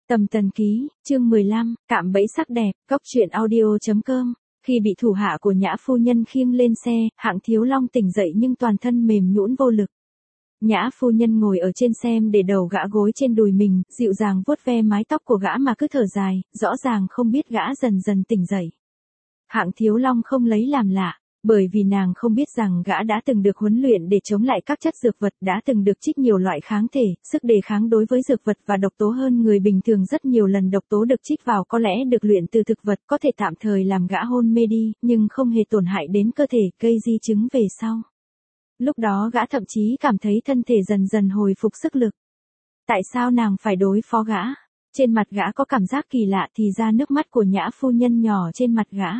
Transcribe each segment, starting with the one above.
Tầm Tần Ký, chương 15, cạm bẫy sắc đẹp, góc truyện audio.com. Khi bị thủ hạ của Nhã phu nhân khiêng lên xe, Hạng Thiếu Long tỉnh dậy nhưng toàn thân mềm nhũn vô lực. Nhã phu nhân ngồi ở trên xem để đầu gã gối trên đùi mình, dịu dàng vuốt ve mái tóc của gã mà cứ thở dài, rõ ràng không biết gã dần dần tỉnh dậy. Hạng Thiếu Long không lấy làm lạ, bởi vì nàng không biết rằng gã đã từng được huấn luyện để chống lại các chất dược vật, đã từng được trích nhiều loại kháng thể, sức đề kháng đối với dược vật và độc tố hơn người bình thường rất nhiều lần. Độc tố được trích vào có lẽ được luyện từ thực vật, có thể tạm thời làm gã hôn mê đi, nhưng không hề tổn hại đến cơ thể, gây di chứng về sau. Lúc đó gã thậm chí cảm thấy thân thể dần dần hồi phục sức lực. Tại sao nàng phải đối phó gã? Trên mặt gã có cảm giác kỳ lạ, thì ra nước mắt của Nhã phu nhân nhỏ trên mặt gã.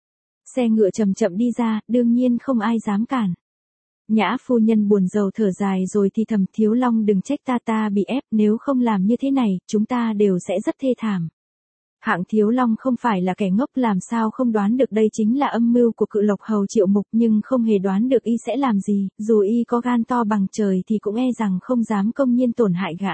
Xe ngựa chậm chậm đi ra, đương nhiên không ai dám cản. Nhã phu nhân buồn rầu thở dài rồi thì thầm: Thiếu Long đừng trách ta bị ép, nếu không làm như thế này, chúng ta đều sẽ rất thê thảm. Hạng Thiếu Long không phải là kẻ ngốc, làm sao không đoán được đây chính là âm mưu của Cự Lộc Hầu Triệu Mục, nhưng không hề đoán được y sẽ làm gì, dù y có gan to bằng trời thì cũng e rằng không dám công nhiên tổn hại gã.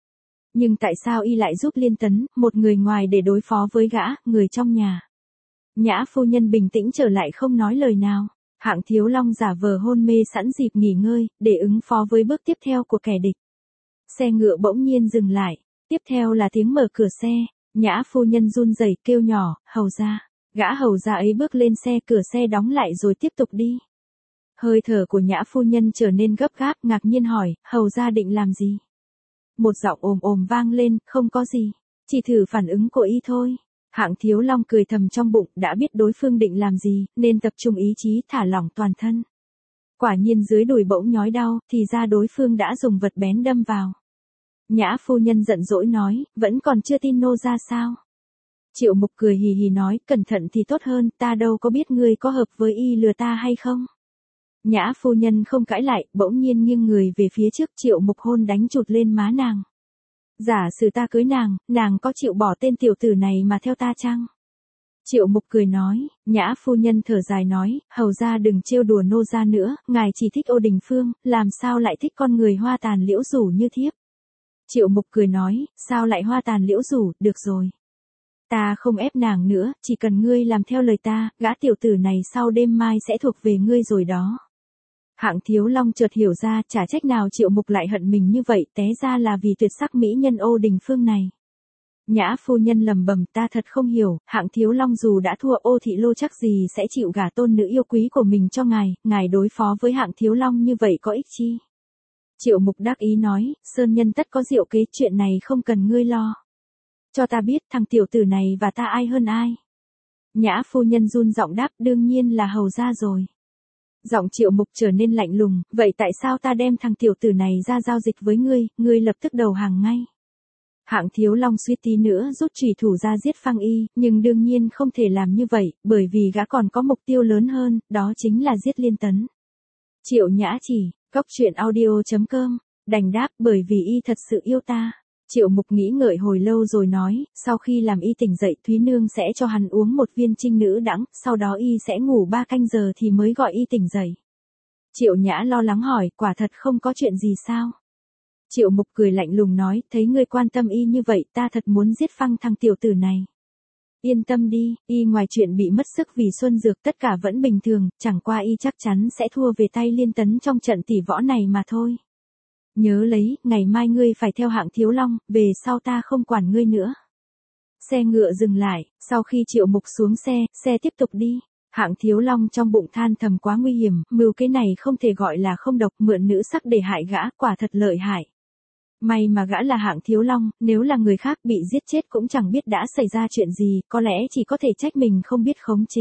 Nhưng tại sao y lại giúp Liên Tấn, một người ngoài để đối phó với gã, người trong nhà? Nhã phu nhân bình tĩnh trở lại không nói lời nào. Hạng Thiếu Long giả vờ hôn mê sẵn dịp nghỉ ngơi, để ứng phó với bước tiếp theo của kẻ địch. Xe ngựa bỗng nhiên dừng lại, tiếp theo là tiếng mở cửa xe. Nhã phu nhân run rẩy kêu nhỏ: Hầu gia. Gã hầu gia ấy bước lên xe, cửa xe đóng lại rồi tiếp tục đi. Hơi thở của Nhã phu nhân trở nên gấp gáp, ngạc nhiên hỏi: Hầu gia định làm gì? Một giọng ồm ồm vang lên: Không có gì, chỉ thử phản ứng của y thôi. Hạng Thiếu Long cười thầm trong bụng, đã biết đối phương định làm gì, nên tập trung ý chí thả lỏng toàn thân. Quả nhiên dưới đùi bỗng nhói đau, thì ra đối phương đã dùng vật bén đâm vào. Nhã phu nhân giận dỗi nói: Vẫn còn chưa tin nô ra sao? Triệu Mục cười hì hì nói: Cẩn thận thì tốt hơn, ta đâu có biết ngươi có hợp với y lừa ta hay không. Nhã phu nhân không cãi lại, bỗng nhiên nghiêng người về phía trước. Triệu Mục hôn đánh chụt lên má nàng. Giả sử ta cưới nàng có chịu bỏ tên tiểu tử này mà theo ta chăng? Triệu Mục cười nói. Nhã phu nhân thở dài nói: Hầu gia đừng trêu đùa nô gia nữa, ngài chỉ thích Ô Đình Phương, làm sao lại thích con người hoa tàn liễu rủ như thiếp? Triệu Mục cười nói: Sao lại hoa tàn liễu rủ, được rồi. Ta không ép nàng nữa, chỉ cần ngươi làm theo lời ta, gã tiểu tử này sau đêm mai sẽ thuộc về ngươi rồi đó. Hạng Thiếu Long chợt hiểu ra, chả trách nào Triệu Mục lại hận mình như vậy, té ra là vì tuyệt sắc mỹ nhân Ô Đình Phương này. Nhã phu nhân lầm bầm: Ta thật không hiểu, Hạng Thiếu Long dù đã thua Ô Thị Lô chắc gì sẽ chịu gả tôn nữ yêu quý của mình cho ngài đối phó với Hạng Thiếu Long như vậy có ích chi? Triệu Mục đắc ý nói: Sơn nhân tất có diệu kế, chuyện này không cần ngươi lo. Cho ta biết thằng tiểu tử này và ta ai hơn ai? Nhã phu nhân run giọng đáp: Đương nhiên là hầu gia rồi. Giọng Triệu Mục trở nên lạnh lùng: Vậy tại sao ta đem thằng tiểu tử này ra giao dịch với ngươi lập tức đầu hàng ngay. Hạng Thiếu Long suýt tí nữa rút chủy thủ ra giết phang y, nhưng đương nhiên không thể làm như vậy, bởi vì gã còn có mục tiêu lớn hơn, đó chính là giết Liên Tấn. Triệu Nhã chỉ, góc truyện audio.com, đành đáp: Bởi vì y thật sự yêu ta. Triệu Mục nghĩ ngợi hồi lâu rồi nói: Sau khi làm y tỉnh dậy, Thúy Nương sẽ cho hắn uống một viên trinh nữ đãng, sau đó y sẽ ngủ 3 canh giờ thì mới gọi y tỉnh dậy. Triệu Nhã lo lắng hỏi: Quả thật không có chuyện gì sao? Triệu Mục cười lạnh lùng nói: Thấy ngươi quan tâm y như vậy, ta thật muốn giết phăng thằng tiểu tử này. Yên tâm đi, y ngoài chuyện bị mất sức vì xuân dược tất cả vẫn bình thường, chẳng qua y chắc chắn sẽ thua về tay Liên Tấn trong trận tỷ võ này mà thôi. Nhớ lấy, ngày mai ngươi phải theo Hạng Thiếu Long, về sau ta không quản ngươi nữa. Xe ngựa dừng lại, sau khi Triệu Mục xuống xe tiếp tục đi. Hạng Thiếu Long trong bụng than thầm: Quá nguy hiểm, mưu kế này không thể gọi là không độc, mượn nữ sắc để hại gã, quả thật lợi hại. May mà gã là Hạng Thiếu Long, nếu là người khác bị giết chết cũng chẳng biết đã xảy ra chuyện gì, có lẽ chỉ có thể trách mình không biết khống chế.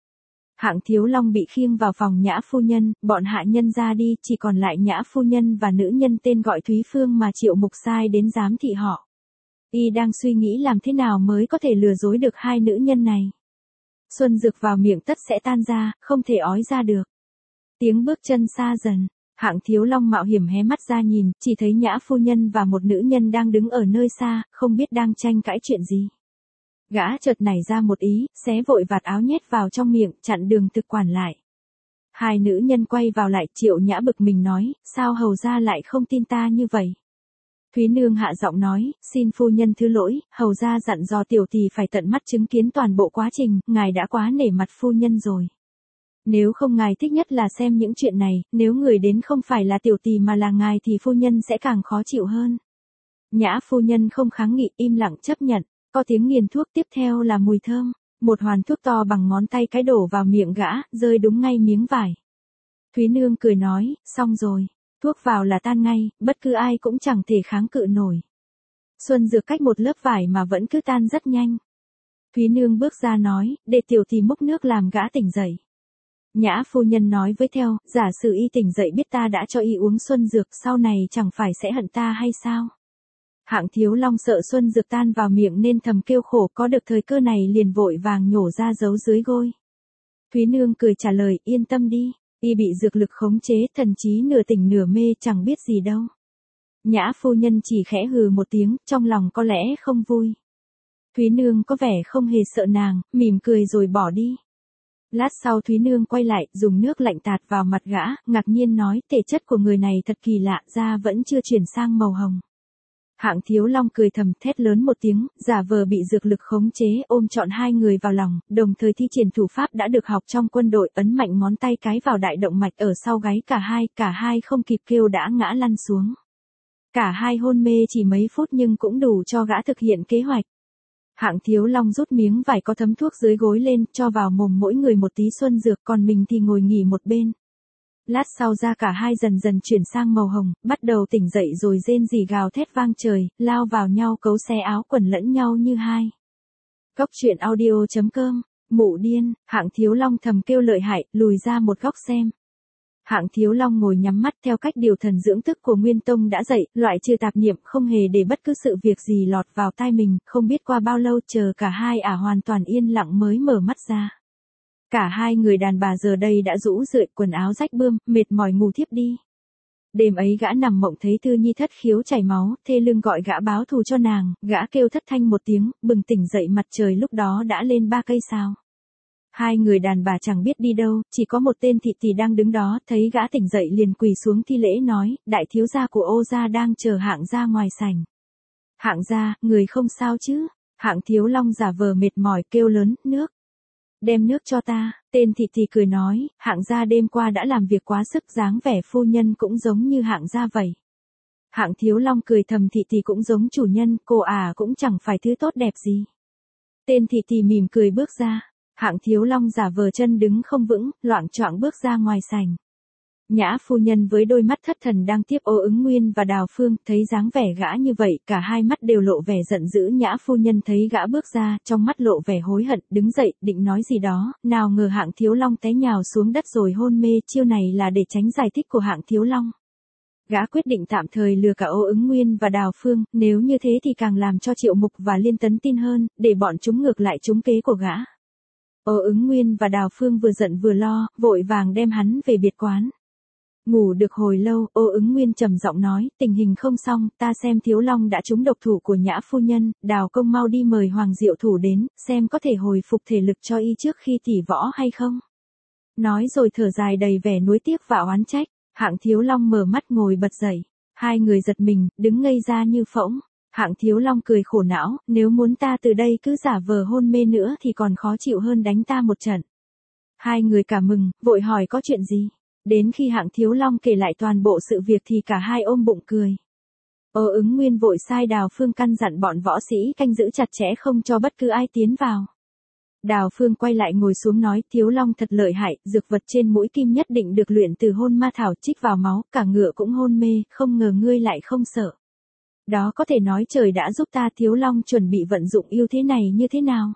Hạng Thiếu Long bị khiêng vào phòng Nhã phu nhân, bọn hạ nhân ra đi, chỉ còn lại Nhã phu nhân và nữ nhân tên gọi Thúy Phương mà Triệu Mục sai đến giám thị họ. Y đang suy nghĩ làm thế nào mới có thể lừa dối được hai nữ nhân này. Xuân dược vào miệng tất sẽ tan ra, không thể ói ra được. Tiếng bước chân xa dần. Hạng Thiếu Long mạo hiểm hé mắt ra nhìn, chỉ thấy Nhã phu nhân và một nữ nhân đang đứng ở nơi xa, không biết đang tranh cãi chuyện gì. Gã chợt nảy ra một ý, xé vội vạt áo nhét vào trong miệng, chặn đường thực quản lại. Hai nữ nhân quay vào lại, Triệu Nhã bực mình nói: Sao hầu gia lại không tin ta như vậy? Thúy Nương hạ giọng nói, xin phu nhân thứ lỗi, hầu ra dặn dò tiểu tỷ phải tận mắt chứng kiến toàn bộ quá trình, ngài đã quá nể mặt phu nhân rồi. Nếu không ngài thích nhất là xem những chuyện này, nếu người đến không phải là tiểu tỷ mà là ngài thì phu nhân sẽ càng khó chịu hơn. Nhã phu nhân không kháng nghị, im lặng chấp nhận, có tiếng nghiền thuốc tiếp theo là mùi thơm, một hoàn thuốc to bằng ngón tay cái đổ vào miệng gã, rơi đúng ngay miếng vải. Thúy Nương cười nói, xong rồi, thuốc vào là tan ngay, bất cứ ai cũng chẳng thể kháng cự nổi. Xuân dược cách một lớp vải mà vẫn cứ tan rất nhanh. Thúy Nương bước ra nói, để tiểu tỷ múc nước làm gã tỉnh dậy. Nhã phu nhân nói với theo, giả sử y tỉnh dậy biết ta đã cho y uống xuân dược, sau này chẳng phải sẽ hận ta hay sao? Hạng Thiếu Long sợ xuân dược tan vào miệng nên thầm kêu khổ, có được thời cơ này liền vội vàng nhổ ra giấu dưới gôi. Thúy Nương cười trả lời, yên tâm đi, y bị dược lực khống chế, thần trí nửa tỉnh nửa mê chẳng biết gì đâu. Nhã phu nhân chỉ khẽ hừ một tiếng, trong lòng có lẽ không vui. Thúy Nương có vẻ không hề sợ nàng, mỉm cười rồi bỏ đi. Lát sau Thúy Nương quay lại, dùng nước lạnh tạt vào mặt gã, ngạc nhiên nói, thể chất của người này thật kỳ lạ, da vẫn chưa chuyển sang màu hồng. Hạng Thiếu Long cười thầm, thét lớn một tiếng, giả vờ bị dược lực khống chế, ôm trọn hai người vào lòng, đồng thời thi triển thủ pháp đã được học trong quân đội, ấn mạnh ngón tay cái vào đại động mạch ở sau gáy cả hai không kịp kêu đã ngã lăn xuống. Cả hai hôn mê chỉ mấy phút nhưng cũng đủ cho gã thực hiện kế hoạch. Hạng Thiếu Long rút miếng vải có thấm thuốc dưới gối lên, cho vào mồm mỗi người một tí xuân dược, còn mình thì ngồi nghỉ một bên. Lát sau da cả hai dần dần chuyển sang màu hồng, bắt đầu tỉnh dậy rồi rên rỉ gào thét vang trời, lao vào nhau cấu xé áo quần lẫn nhau như hai. Góc truyện audio.com, mụ điên, Hạng Thiếu Long thầm kêu lợi hại, lùi ra một góc xem. Hạng Thiếu Long ngồi nhắm mắt theo cách điều thần dưỡng tức của Nguyên Tông đã dạy, loại trừ tạp niệm, không hề để bất cứ sự việc gì lọt vào tai mình, không biết qua bao lâu chờ cả hai hoàn toàn yên lặng mới mở mắt ra. Cả hai người đàn bà giờ đây đã rũ rượi, quần áo rách bươm, mệt mỏi ngủ thiếp đi. Đêm ấy gã nằm mộng thấy Thư Nhi thất khiếu chảy máu, thê lương gọi gã báo thù cho nàng, gã kêu thất thanh một tiếng, bừng tỉnh dậy mặt trời lúc đó đã lên 3 cây sao. Hai người đàn bà chẳng biết đi đâu, chỉ có một tên thị tỷ đang đứng đó, thấy gã tỉnh dậy liền quỳ xuống thi lễ nói, đại thiếu gia của Ô gia đang chờ Hạng gia ngoài sảnh. Hạng gia, người không sao chứ? Hạng Thiếu Long giả vờ mệt mỏi kêu lớn, nước. Đem nước cho ta, tên thị tỷ cười nói, Hạng gia đêm qua đã làm việc quá sức, dáng vẻ phu nhân cũng giống như Hạng gia vậy. Hạng Thiếu Long cười thầm, thị tỷ cũng giống chủ nhân, cô cũng chẳng phải thứ tốt đẹp gì. Tên thị tỷ mỉm cười bước ra. Hạng Thiếu Long giả vờ chân đứng không vững, loạng choạng bước ra ngoài sảnh. Nhã phu nhân với đôi mắt thất thần đang tiếp Ô Ứng Nguyên và Đào Phương, thấy dáng vẻ gã như vậy, cả hai mắt đều lộ vẻ giận dữ. Nhã phu nhân thấy gã bước ra, trong mắt lộ vẻ hối hận, đứng dậy, định nói gì đó, nào ngờ Hạng Thiếu Long té nhào xuống đất rồi hôn mê, chiêu này là để tránh giải thích của Hạng Thiếu Long. Gã quyết định tạm thời lừa cả Ô Ứng Nguyên và Đào Phương, nếu như thế thì càng làm cho Triệu Mục và Liên Tấn tin hơn, để bọn chúng ngược lại trúng kế của gã. Ô Ứng Nguyên và Đào Phương vừa giận vừa lo, vội vàng đem hắn về biệt quán. Ngủ được hồi lâu, Ô Ứng Nguyên trầm giọng nói, tình hình không xong, ta xem Thiếu Long đã trúng độc thủ của Nhã phu nhân, Đào công mau đi mời Hoàng Diệu Thủ đến, xem có thể hồi phục thể lực cho y trước khi tỉ võ hay không. Nói rồi thở dài đầy vẻ nuối tiếc và oán trách. Hạng Thiếu Long mở mắt ngồi bật dậy. Hai người giật mình, đứng ngây ra như phỗng. Hạng Thiếu Long cười khổ não, nếu muốn ta từ đây cứ giả vờ hôn mê nữa thì còn khó chịu hơn đánh ta một trận. Hai người cả mừng, vội hỏi có chuyện gì. Đến khi Hạng Thiếu Long kể lại toàn bộ sự việc thì cả hai ôm bụng cười. Ô Ứng Nguyên vội sai Đào Phương căn dặn bọn võ sĩ canh giữ chặt chẽ không cho bất cứ ai tiến vào. Đào Phương quay lại ngồi xuống nói, Thiếu Long thật lợi hại, dược vật trên mũi kim nhất định được luyện từ hôn ma thảo, trích vào máu, cả ngựa cũng hôn mê, không ngờ ngươi lại không sợ. Đó có thể nói trời đã giúp ta. Thiếu Long chuẩn bị vận dụng ưu thế này như thế nào?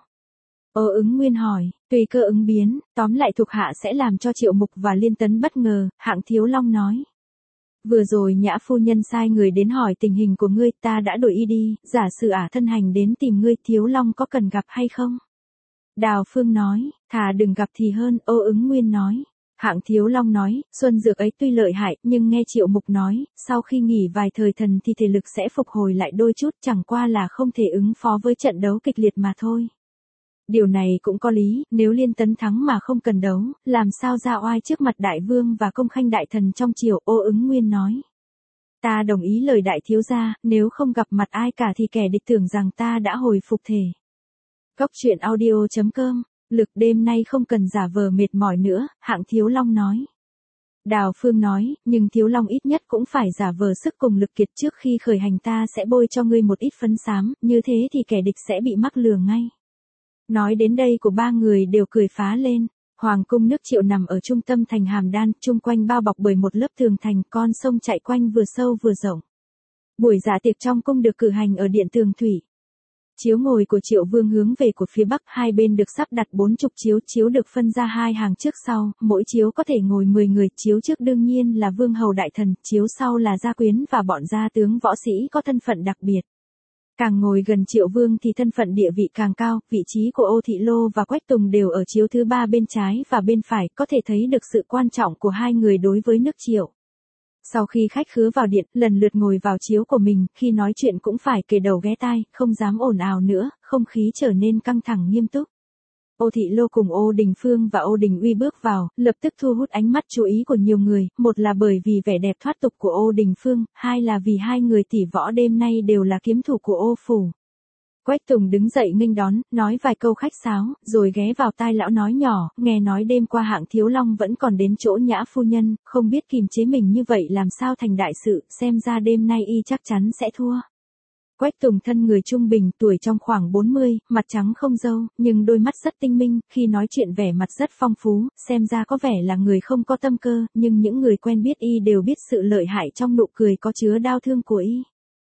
Ô Ứng Nguyên hỏi, tùy cơ ứng biến, tóm lại thuộc hạ sẽ làm cho Triệu Mục và Liên Tấn bất ngờ. Hạng Thiếu Long nói. Vừa rồi Nhã phu nhân sai người đến hỏi tình hình của ngươi, ta đã đuổi y đi, giả sử thân hành đến tìm ngươi, Thiếu Long có cần gặp hay không? Đào Phương nói, thà đừng gặp thì hơn. Ô Ứng Nguyên nói. Hạng Thiếu Long nói, xuân dược ấy tuy lợi hại, nhưng nghe Triệu Mục nói, sau khi nghỉ vài thời thần thì thể lực sẽ phục hồi lại đôi chút, chẳng qua là không thể ứng phó với trận đấu kịch liệt mà thôi. Điều này cũng có lý, nếu Liên Tấn thắng mà không cần đấu, làm sao ra oai trước mặt đại vương và công khanh đại thần trong triều. Ô Ứng Nguyên nói. Ta đồng ý lời đại thiếu gia, nếu không gặp mặt ai cả thì kẻ địch tưởng rằng ta đã hồi phục thể. Cốc truyện audio.com, lực đêm nay không cần giả vờ mệt mỏi nữa, Hạng Thiếu Long nói. Đào Phương nói, nhưng Thiếu Long ít nhất cũng phải giả vờ sức cùng lực kiệt trước khi khởi hành, ta sẽ bôi cho ngươi một ít phấn xám, như thế thì kẻ địch sẽ bị mắc lừa ngay. Nói đến đây của ba người đều cười phá lên. Hoàng cung nước Triệu nằm ở trung tâm thành Hàm Đan, chung quanh bao bọc bởi một lớp tường thành, con sông chạy quanh vừa sâu vừa rộng. Buổi dạ tiệc trong cung được cử hành ở điện Tường Thủy. Chiếu ngồi của Triệu Vương hướng về của phía bắc, hai bên được sắp đặt 40 chiếu được phân ra hai hàng trước sau, mỗi chiếu có thể ngồi 10 người, chiếu trước đương nhiên là vương hầu đại thần, chiếu sau là gia quyến và bọn gia tướng võ sĩ có thân phận đặc biệt. Càng ngồi gần Triệu Vương thì thân phận địa vị càng cao, vị trí của Ô Thị Lô và Quách Tùng đều ở chiếu thứ ba bên trái và bên phải, có thể thấy được sự quan trọng của hai người đối với nước Triệu. Sau khi khách khứa vào điện, lần lượt ngồi vào chiếu của mình, khi nói chuyện cũng phải kề đầu ghé tai, không dám ồn ào nữa, không khí trở nên căng thẳng nghiêm túc. Ô Thị Lô cùng Ô Đình Phương và Ô Đình Uy bước vào, lập tức thu hút ánh mắt chú ý của nhiều người, một là bởi vì vẻ đẹp thoát tục của Ô Đình Phương, hai là vì hai người tỷ võ đêm nay đều là kiếm thủ của Ô phủ. Quách Tùng đứng dậy nghênh đón, nói vài câu khách sáo, rồi ghé vào tai lão nói nhỏ, nghe nói đêm qua Hạng Thiếu Long vẫn còn đến chỗ Nhã phu nhân, không biết kìm chế mình như vậy làm sao thành đại sự, xem ra đêm nay y chắc chắn sẽ thua. Quách Tùng thân người trung bình, tuổi trong khoảng 40, mặt trắng không râu, nhưng đôi mắt rất tinh minh, khi nói chuyện vẻ mặt rất phong phú, xem ra có vẻ là người không có tâm cơ, nhưng những người quen biết y đều biết sự lợi hại trong nụ cười có chứa đau thương của y.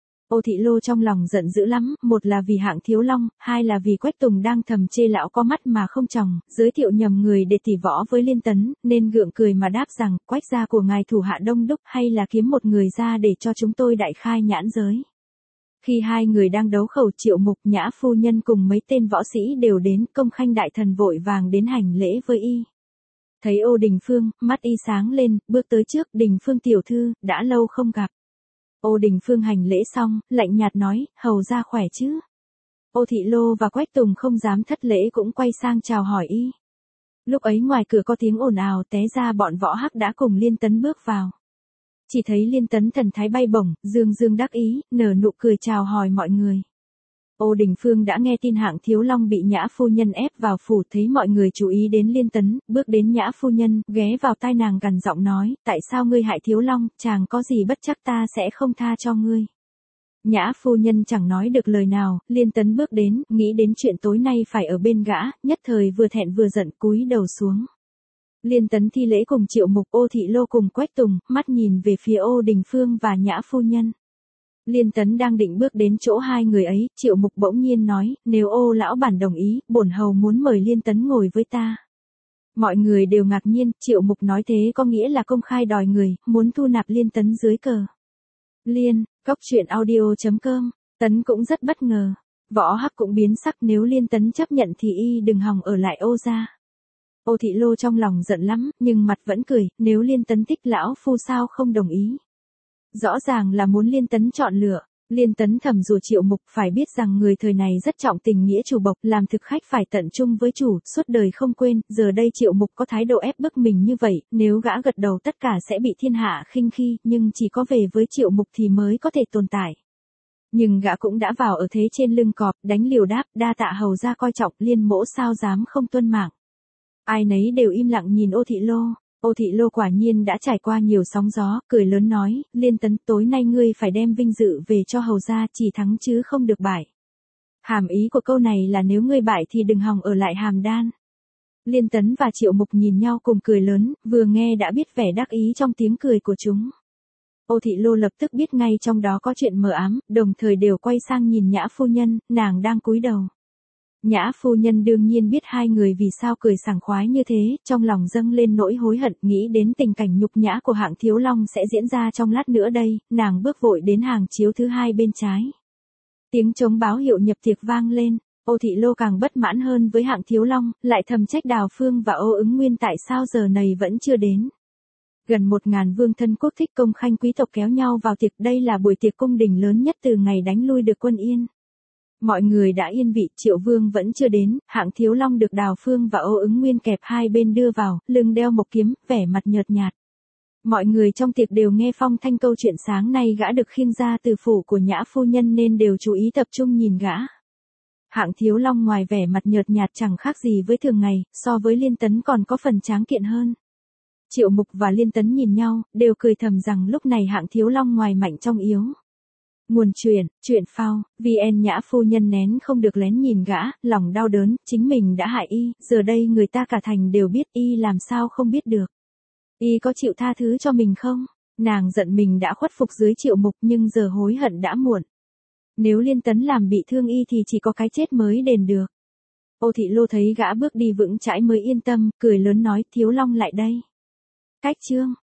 Ô Thị Lô trong lòng giận dữ lắm, một là vì Hạng Thiếu Long, hai là vì Quách Tùng đang thầm chê lão có mắt mà không tròng, giới thiệu nhầm người để tỷ võ với Liên Tấn, nên gượng cười mà đáp rằng, Quách gia của ngài thủ hạ đông đúc, hay là kiếm một người ra để cho chúng tôi đại khai nhãn giới. Khi hai người đang đấu khẩu, Triệu Mục, Nhã phu nhân cùng mấy tên võ sĩ đều đến, Công Khanh đại thần vội vàng đến hành lễ với y. Thấy Ô Đình Phương, mắt y sáng lên, bước tới trước, Đình Phương tiểu thư, đã lâu không gặp. Ô Đình Phương hành lễ xong, lạnh nhạt nói, hầu ra khỏe chứ. Ô Thị Lô và Quách Tùng không dám thất lễ cũng quay sang chào hỏi y. Lúc ấy ngoài cửa có tiếng ồn ào, té ra bọn võ hắc đã cùng Liên Tấn bước vào. Chỉ thấy Liên Tấn thần thái bay bổng, dương dương đắc ý, nở nụ cười chào hỏi mọi người. Ô Đình Phương đã nghe tin Hạng Thiếu Long bị Nhã phu nhân ép vào phủ, thấy mọi người chú ý đến Liên Tấn, bước đến Nhã phu nhân, ghé vào tai nàng gằn giọng nói, tại sao ngươi hại Thiếu Long, chàng có gì bất chắc ta sẽ không tha cho ngươi. Nhã phu nhân chẳng nói được lời nào, Liên Tấn bước đến, nghĩ đến chuyện tối nay phải ở bên gã, nhất thời vừa thẹn vừa giận cúi đầu xuống. Liên Tấn thi lễ cùng Triệu Mục, Ô Thị Lô cùng Quách Tùng, mắt nhìn về phía Ô Đình Phương và Nhã phu nhân. Liên Tấn đang định bước đến chỗ hai người ấy, Triệu Mục bỗng nhiên nói, nếu Ô lão bản đồng ý, bổn hầu muốn mời Liên Tấn ngồi với ta. Mọi người đều ngạc nhiên, Triệu Mục nói thế có nghĩa là công khai đòi người, muốn thu nạp Liên Tấn dưới cờ. Cốc truyện audio.com, Tấn cũng rất bất ngờ. Võ hắc cũng biến sắc, nếu Liên Tấn chấp nhận thì y đừng hòng ở lại Ô gia. Ô Thị Lô trong lòng giận lắm, nhưng mặt vẫn cười, nếu Liên Tấn thích lão phu sao không đồng ý. Rõ ràng là muốn Liên Tấn chọn lựa. Liên Tấn thầm rủa Triệu Mục, phải biết rằng người thời này rất trọng tình nghĩa chủ bộc, làm thực khách phải tận trung với chủ, suốt đời không quên, giờ đây Triệu Mục có thái độ ép bức mình như vậy, nếu gã gật đầu tất cả sẽ bị thiên hạ khinh khi, nhưng chỉ có về với Triệu Mục thì mới có thể tồn tại. Nhưng gã cũng đã vào ở thế trên lưng cọp, đánh liều đáp, đa tạ hầu ra coi trọng, Liên mỗ sao dám không tuân mạng. Ai nấy đều im lặng nhìn Ô Thị Lô. Ô Thị Lô quả nhiên đã trải qua nhiều sóng gió, cười lớn nói, Liên Tấn tối nay ngươi phải đem vinh dự về cho hầu gia, chỉ thắng chứ không được bại. Hàm ý của câu này là nếu ngươi bại thì đừng hòng ở lại Hàm Đan. Liên Tấn và Triệu Mục nhìn nhau cùng cười lớn, vừa nghe đã biết vẻ đắc ý trong tiếng cười của chúng. Ô Thị Lô lập tức biết ngay trong đó có chuyện mờ ám, đồng thời đều quay sang nhìn Nhã phu nhân, nàng đang cúi đầu. Nhã phu nhân đương nhiên biết hai người vì sao cười sảng khoái như thế, trong lòng dâng lên nỗi hối hận, nghĩ đến tình cảnh nhục nhã của Hạng Thiếu Long sẽ diễn ra trong lát nữa đây, nàng bước vội đến hàng chiếu thứ hai bên trái. Tiếng trống báo hiệu nhập tiệc vang lên, Ô Thị Lô càng bất mãn hơn với Hạng Thiếu Long, lại thầm trách Đào Phương và Ô Ứng Nguyên tại sao giờ này vẫn chưa đến. Gần 1000 vương thân quốc thích công khanh quý tộc kéo nhau vào tiệc, đây là buổi tiệc cung đình lớn nhất từ ngày đánh lui được quân Yên. Mọi người đã yên vị, Triệu Vương vẫn chưa đến, Hạng Thiếu Long được Đào Phương và Ô Ứng Nguyên kẹp hai bên đưa vào, lưng đeo mộc kiếm, vẻ mặt nhợt nhạt. Mọi người trong tiệc đều nghe phong thanh câu chuyện sáng nay gã được khiêng ra từ phủ của Nhã phu nhân nên đều chú ý tập trung nhìn gã. Hạng Thiếu Long ngoài vẻ mặt nhợt nhạt chẳng khác gì với thường ngày, so với Liên Tấn còn có phần tráng kiện hơn. Triệu Mục và Liên Tấn nhìn nhau, đều cười thầm rằng lúc này Hạng Thiếu Long ngoài mạnh trong yếu. Nguồn chuyện phao, VN Nhã phu nhân nén không được lén nhìn gã, lòng đau đớn, chính mình đã hại y, giờ đây người ta cả thành đều biết y làm sao không biết được. Y có chịu tha thứ cho mình không? Nàng giận mình đã khuất phục dưới Triệu Mục nhưng giờ hối hận đã muộn. Nếu Liên Tấn làm bị thương y thì chỉ có cái chết mới đền được. Ô Thị Lô thấy gã bước đi vững chãi mới yên tâm, cười lớn nói Thiếu Long lại đây. Cách chương